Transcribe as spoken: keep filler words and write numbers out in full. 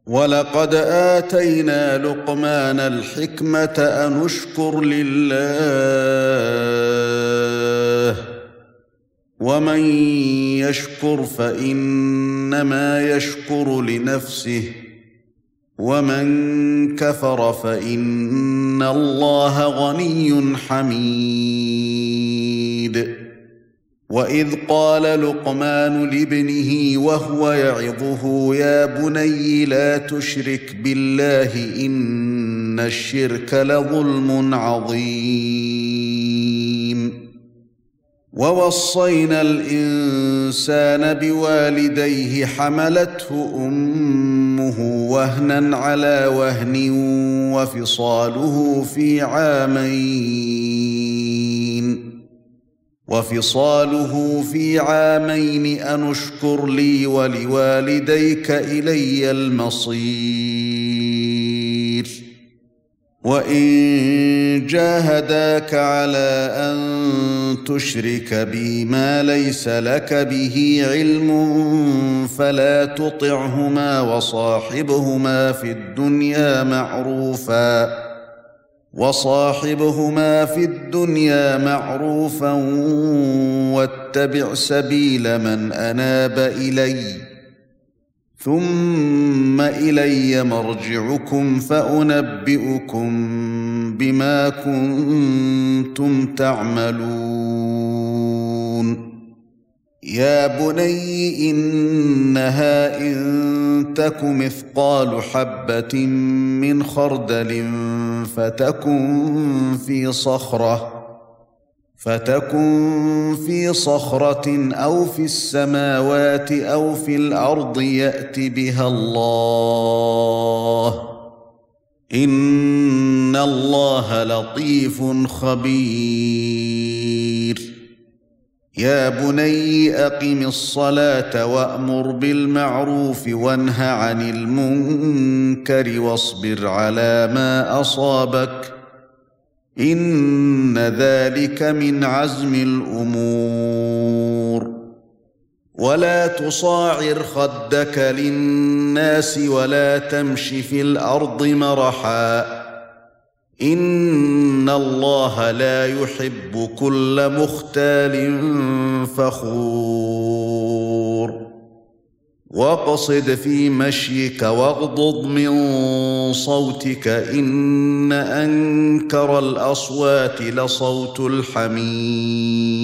وَلَقَدْ آتَيْنَا لُقْمَانَ الْحِكْمَةَ أَنِ اشْكُرْ لِلَّهِ وَمَنْ يَشْكُرْ فَإِنَّمَا يَشْكُرُ لِنَفْسِهِ وَمَنْ كَفَرَ فَإِنَّ اللَّهَ غَنِيٌّ حَمِيدٌ وَإِذْ قَالَ لُقْمَانُ لِابْنِهِ وَهُوَ يَعِظُهُ يَا بُنَيَّ لَا تُشْرِكْ بِاللَّهِ إِنَّ الشِّرْكَ لَظُلْمٌ عَظِيمٌ وَوَصَّيْنَا الْإِنسَانَ بِوَالِدَيْهِ حَمَلَتْهُ أُمُّهُ وَهْنًا عَلَى وَهْنٍ وَفِصَالُهُ في عامين وَفِصَالُهُ فِي عَامَيْنِ أَنِ اشْكُرْ لِي وَلِوَالِدَيْكَ إِلَيَّ الْمَصِيرُ وَإِن جَاهَدَاكَ عَلَى أَن تُشْرِكَ بِي مَا لَيْسَ لَكَ بِهِ عِلْمٌ فَلَا تُطِعْهُمَا وَصَاحِبْهُمَا فِي الدُّنْيَا مَعْرُوفًا وَصَاحِبْهُمَا فِي الدُّنْيَا مَعْرُوفًا وَاتَّبِعْ سَبِيلَ مَنْ أَنَابَ إِلَيَّ ثُمَّ إِلَيَّ مَرْجِعُكُمْ فَأُنَبِّئُكُم بِمَا كُنتُمْ تَعْمَلُونَ يَا بُنَيَّ إِنَّهَا إِن تَكُ مِثْقَالُ حَبَّةٍ مِّنْ خَرْدَلٍ فَتَكُنْ فِي صَخْرَةٍ فَتَكُنْ فِي صَخْرَةٍ أَوْ فِي السَّمَاوَاتِ أَوْ فِي الْأَرْضِ يَأْتِ بِهَا اللَّهُ إِنَّ اللَّهَ لَطِيفٌ خَبِيرٌ يَا بُنَيَّ أَقِمِ الصَّلَاةَ وَأْمُرْ بِالْمَعْرُوفِ وَانْهَ عَنِ الْمُنكَرِ وَاصْبِرْ عَلَى مَا أَصَابَكَ إِنَّ ذَلِكَ مِنْ عَزْمِ الْأُمُورِ وَلَا تُصَاعِرْ خَدَّكَ لِلنَّاسِ وَلَا تَمْشِ فِي الْأَرْضِ مَرَحًا إِنَّ اللَّهَ لَا يُحِبُّ كُلَّ مُخْتَالٍ فَخُورٍ وَاقْصِدْ فِي مَشْيِكَ وَاغْضُضْ مِنْ صَوْتِكَ إِنَّ أَنكَرَ الْأَصْوَاتِ لَصَوْتُ الْحَمِيرِ